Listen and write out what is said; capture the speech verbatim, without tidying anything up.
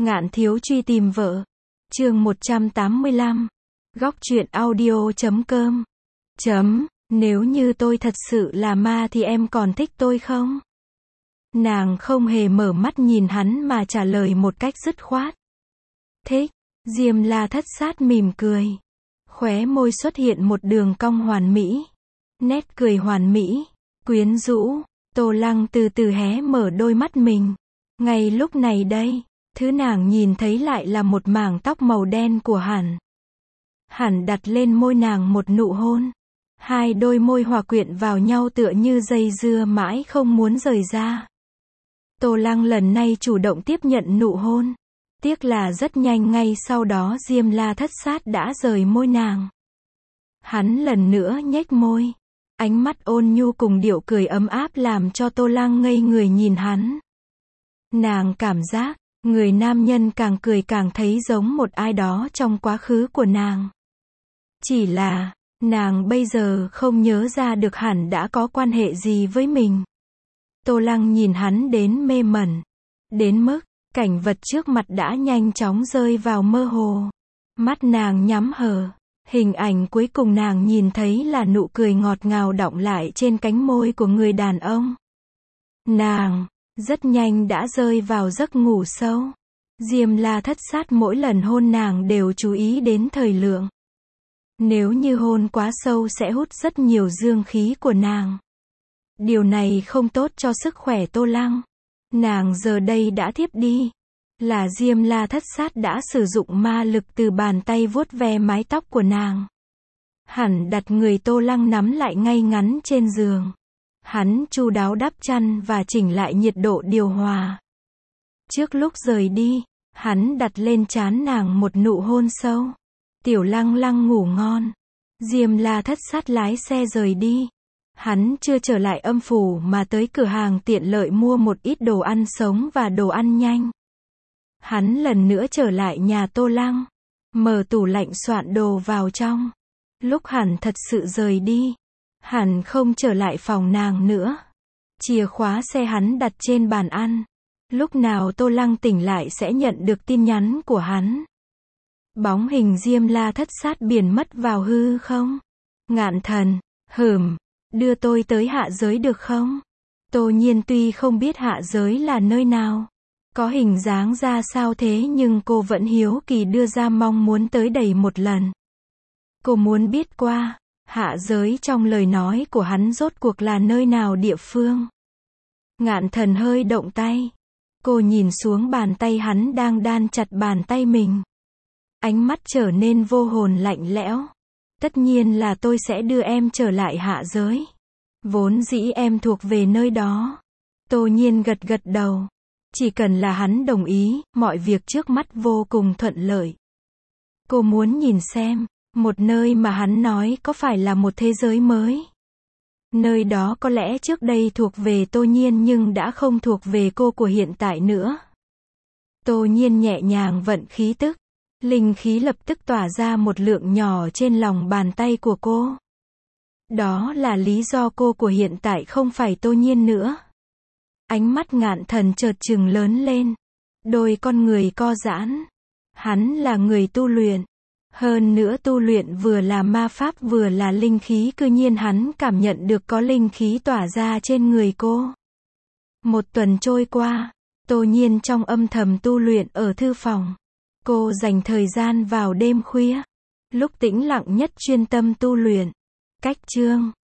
Ngạn thiếu truy tìm vợ. Chương một trăm tám mươi lăm. Góc truyện audio chấm com. Chấm, nếu như tôi thật sự là ma thì em còn thích tôi không? Nàng không hề mở mắt nhìn hắn mà trả lời một cách dứt khoát. Thích. Diêm La Thất Sát mỉm cười. Khóe môi xuất hiện một đường cong hoàn mỹ. Nét cười hoàn mỹ, quyến rũ. Tô Lăng từ từ hé mở đôi mắt mình. Ngay lúc này đây, thứ nàng nhìn thấy lại là một mảng tóc màu đen của hắn. Hắn đặt lên môi nàng một nụ hôn. Hai đôi môi hòa quyện vào nhau tựa như dây dưa mãi không muốn rời ra. Tô Lăng lần này chủ động tiếp nhận nụ hôn. Tiếc là rất nhanh ngay sau đó Diêm La Thất Sát đã rời môi nàng. Hắn lần nữa nhếch môi. Ánh mắt ôn nhu cùng điệu cười ấm áp làm cho Tô Lăng ngây người nhìn hắn. Nàng cảm giác, người nam nhân càng cười càng thấy giống một ai đó trong quá khứ của nàng. Chỉ là, nàng bây giờ không nhớ ra được hắn đã có quan hệ gì với mình. Tô Lăng nhìn hắn đến mê mẩn. Đến mức, cảnh vật trước mặt đã nhanh chóng rơi vào mơ hồ. Mắt nàng nhắm hờ. Hình ảnh cuối cùng nàng nhìn thấy là nụ cười ngọt ngào đọng lại trên cánh môi của người đàn ông. Nàng, rất nhanh đã rơi vào giấc ngủ sâu. Diêm La Thất Sát mỗi lần hôn nàng đều chú ý đến thời lượng. Nếu như hôn quá sâu sẽ hút rất nhiều dương khí của nàng. Điều này không tốt cho sức khỏe Tô Lăng. Nàng giờ đây đã thiếp đi. Là Diêm La Thất Sát đã sử dụng ma lực từ bàn tay vuốt ve mái tóc của nàng. Hắn đặt người Tô Lăng nắm lại ngay ngắn trên giường. Hắn chu đáo đắp chăn và chỉnh lại nhiệt độ điều hòa. Trước lúc rời đi, hắn đặt lên trán nàng một nụ hôn sâu. Tiểu Lăng Lăng ngủ ngon. Diêm La Thất Sát lái xe rời đi. Hắn chưa trở lại âm phủ mà tới cửa hàng tiện lợi mua một ít đồ ăn sống và đồ ăn nhanh. Hắn lần nữa trở lại nhà Tô Lăng. Mở tủ lạnh soạn đồ vào trong. Lúc hắn thật sự rời đi, hắn không trở lại phòng nàng nữa. Chìa khóa xe hắn đặt trên bàn ăn. Lúc nào Tô Lăng tỉnh lại sẽ nhận được tin nhắn của hắn. Bóng hình Diêm La Thất Sát biến mất vào hư không. Ngạn Thần, hửm, đưa tôi tới hạ giới được không? Tô Nhiên tuy không biết hạ giới là nơi nào, có hình dáng ra sao thế nhưng cô vẫn hiếu kỳ đưa ra mong muốn tới đầy một lần. Cô muốn biết qua, hạ giới trong lời nói của hắn rốt cuộc là nơi nào địa phương. Ngạn Thần hơi động tay. Cô nhìn xuống bàn tay hắn đang đan chặt bàn tay mình. Ánh mắt trở nên vô hồn lạnh lẽo. Tất nhiên là tôi sẽ đưa em trở lại hạ giới. Vốn dĩ em thuộc về nơi đó. Tô Nhiên gật gật đầu. Chỉ cần là hắn đồng ý, mọi việc trước mắt vô cùng thuận lợi. Cô muốn nhìn xem, một nơi mà hắn nói có phải là một thế giới mới. Nơi đó có lẽ trước đây thuộc về Tô Nhiên nhưng đã không thuộc về cô của hiện tại nữa. Tô Nhiên nhẹ nhàng vận khí tức. Linh khí lập tức tỏa ra một lượng nhỏ trên lòng bàn tay của cô. Đó là lý do cô của hiện tại không phải Tô Nhiên nữa. Ánh mắt Ngạn Thần chợt trừng lớn lên. Đôi con người co giãn. Hắn là người tu luyện. Hơn nữa tu luyện vừa là ma pháp vừa là linh khí, cư nhiên hắn cảm nhận được có linh khí tỏa ra trên người cô. Một tuần trôi qua, Tô Nhiên trong âm thầm tu luyện ở thư phòng. Cô dành thời gian vào đêm khuya. Lúc tĩnh lặng nhất chuyên tâm tu luyện. Cách chương